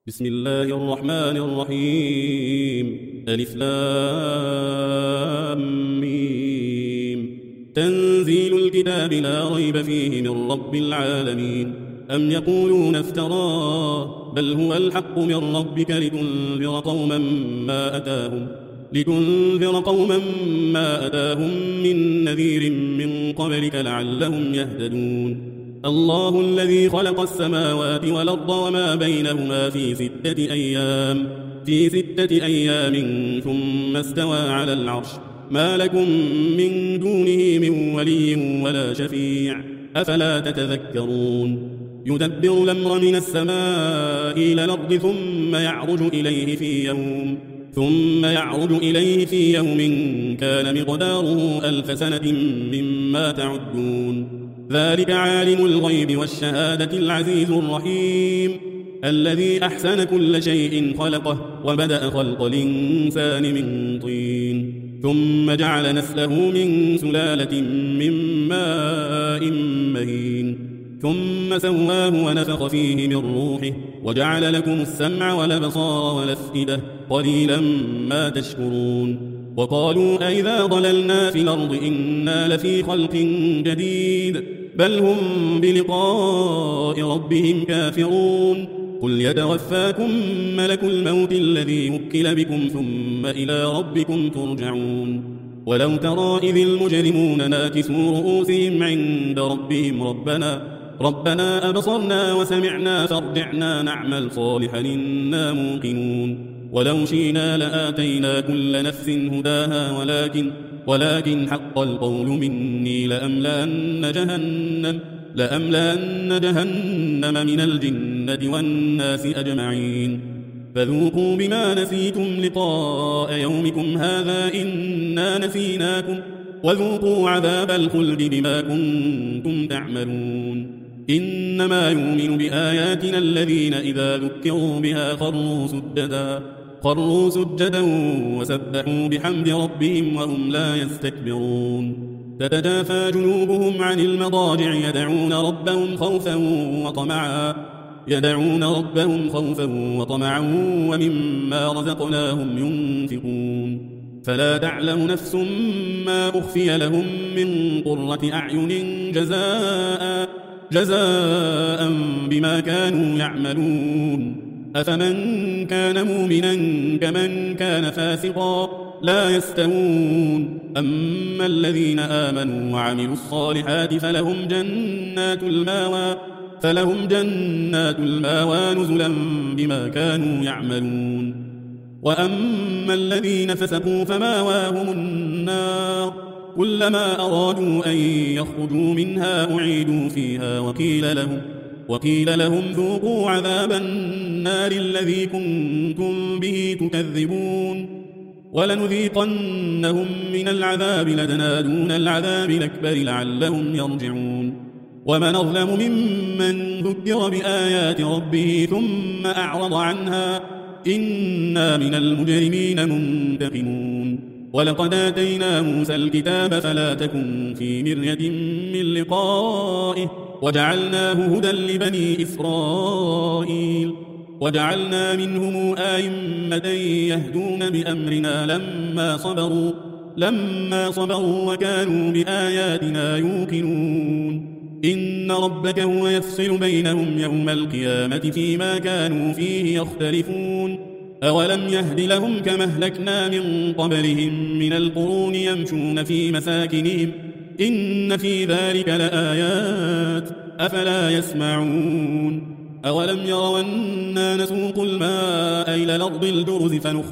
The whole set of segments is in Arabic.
بسم الله الرحمن الرحيم ألف لام ميم تنزيل الكتاب لا ريب فيه من رب العالمين أم يقولون افتراه بل هو الحق من ربك لتنذر قوما ما أتاهم من نذير من قبلك لعلهم يهتدون الله الذي خلق السماوات والأرض وما بينهما في ستة أيام ثم استوى على العرش ما لكم من دونه من ولي ولا شفيع أفلا تتذكرون يدبر الأمر من السماء إلى الأرض ثم يعرج إليه في يوم كان مقداره 1000 سنة مما تعدون ذلك عالم الغيب والشهادة العزيز الرحيم الذي أحسن كل شيء خلقه وبدأ خلق الإنسان من طين ثم جعل نسله من سلالة من ماء مهين ثم سواه ونفخ فيه من روحه وجعل لكم السمع والأبصار والأفئدة قليلا ما تشكرون وقالوا أئذا ضللنا في الأرض إنا لفي خلق جديد بل هم بلقاء ربهم كافرون قل يتوفاكم ملك الموت الذي وكل بكم ثم إلى ربكم ترجعون ولو ترى إذ المجرمون ناكسوا رؤوسهم عند ربهم ربنا أبصرنا وسمعنا فارجعنا نعمل صالحا إنا موقنون ولو شئنا لآتينا كل نفس هداها ولكن حق القول مني لأملأن جهنم من الجنة والناس أجمعين فذوقوا بما نسيتم لقاء يومكم هذا إنا نسيناكم وذوقوا عذاب الخلد بما كنتم تعملون إنما يؤمن بآياتنا الذين إذا ذكروا بها خروا سجدا وسبحوا بحمد ربهم وهم لا يستكبرون تتجافى جنوبهم عن المضاجع يدعون ربهم خوفا وطمعا وممما رزقناهم ينفقون فلا تعلم نفس ما أخفي لهم من قرة أعين جزاء بما كانوا يعملون أفمن كان مؤمنا كمن كان فاسقا لا يستوون أما الذين آمنوا وعملوا الصالحات فلهم جنات الماوى نزلا بما كانوا يعملون وأما الذين فسقوا فماواهم النار كلما أرادوا أن يخرجوا منها أعيدوا فيها وقيل لهم ذوقوا عذاب النار الذي كنتم به تكذبون ولنذيقنهم من العذاب الأدنى دون العذاب الأكبر لعلهم يرجعون ومن أظلم ممن ذكر بآيات ربه ثم أعرض عنها إنا من المجرمين منتقمون ولقد آتينا موسى الكتاب فلا تكن في مرية من لقائه وجعلناه هدى لبني إسرائيل وجعلنا منهم أئمة يهدون بأمرنا لما صبروا وكانوا بآياتنا يوقنون إن ربك هو يفصل بينهم يوم القيامة فيما كانوا فيه يختلفون أولم يهد لهم كما أهلكنا من قبلهم من القرون يمشون في مساكنهم إن في ذلك لآيات أفلا يسمعون أولم يروا أنا نسوق الماء إلى الأرض الجرز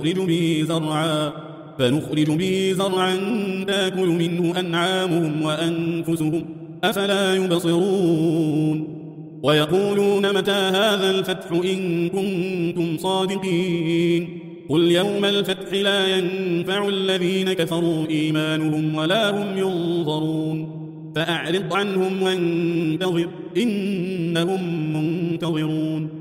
فنخرج به زرعا تأكل منه أنعامهم وأنفسهم أفلا يبصرون ويقولون متى هذا الفتح إن كنتم صادقين قل يوم الفتح لا ينفع الذين كفروا إيمانهم ولا هم ينظرون فأعرض عنهم وانتظر إنهم منتظرون